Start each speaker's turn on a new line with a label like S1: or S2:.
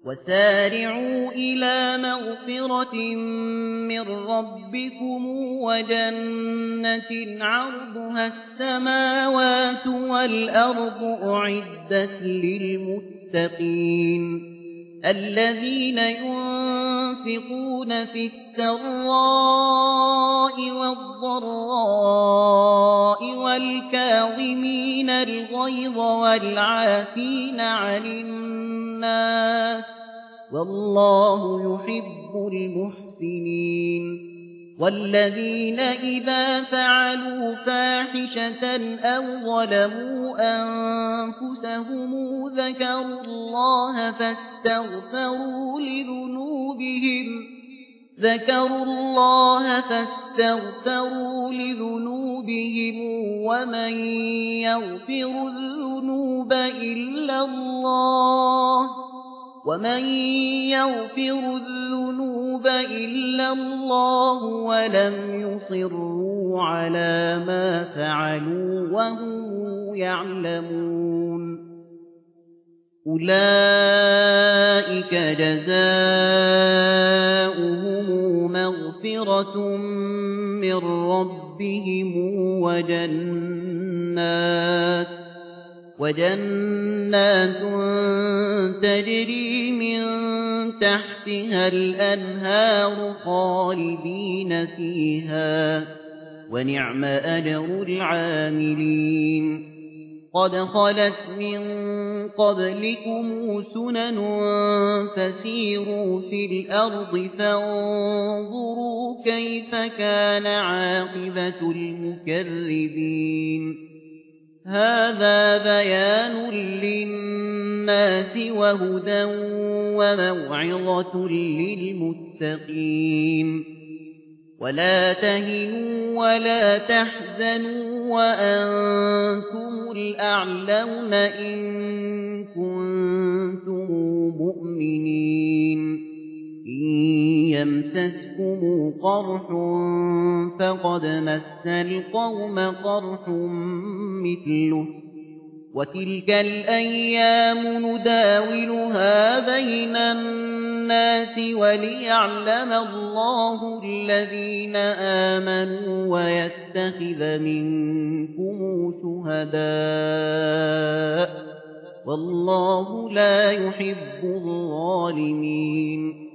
S1: وسارعوا إلى مغفرة من ربكم وجنة عرضها السماوات والأرض أعدت للمتقين الذين ينفقون في السراء والضراء والكاظمين الغيظ والعافين عن الناس والله يحب المحسنين والذين إذا فعلوا فاحشة أو ظلموا أنفسهم ذكروا الله فاستغفروا لذنوبهم ومن يغفر الذنوب إلا الله ولم يصروا على ما فعلوا وهم يعلمون أولئك جزاؤهم مغفرة من ربهم وجنات تجري من تحتها الأنهار خالدين فيها ونعم أجر العاملين قد خلت من قبلكم سنن فسيروا في الأرض فانظروا كيف كان عاقبة المكذبين هذا بيان للناس وهدى وموعظة للمتقين ولا تهنوا ولا تحزنوا وأنتم الأعلون إن كنتم مؤمنين إن يمسسكم قرح فقد مس القوم قرح مثله وتلك الأيام نداولها بين الناس وليعلم الله الذين آمنوا ويتخذ منكم شهداء والله لا يحب الظالمين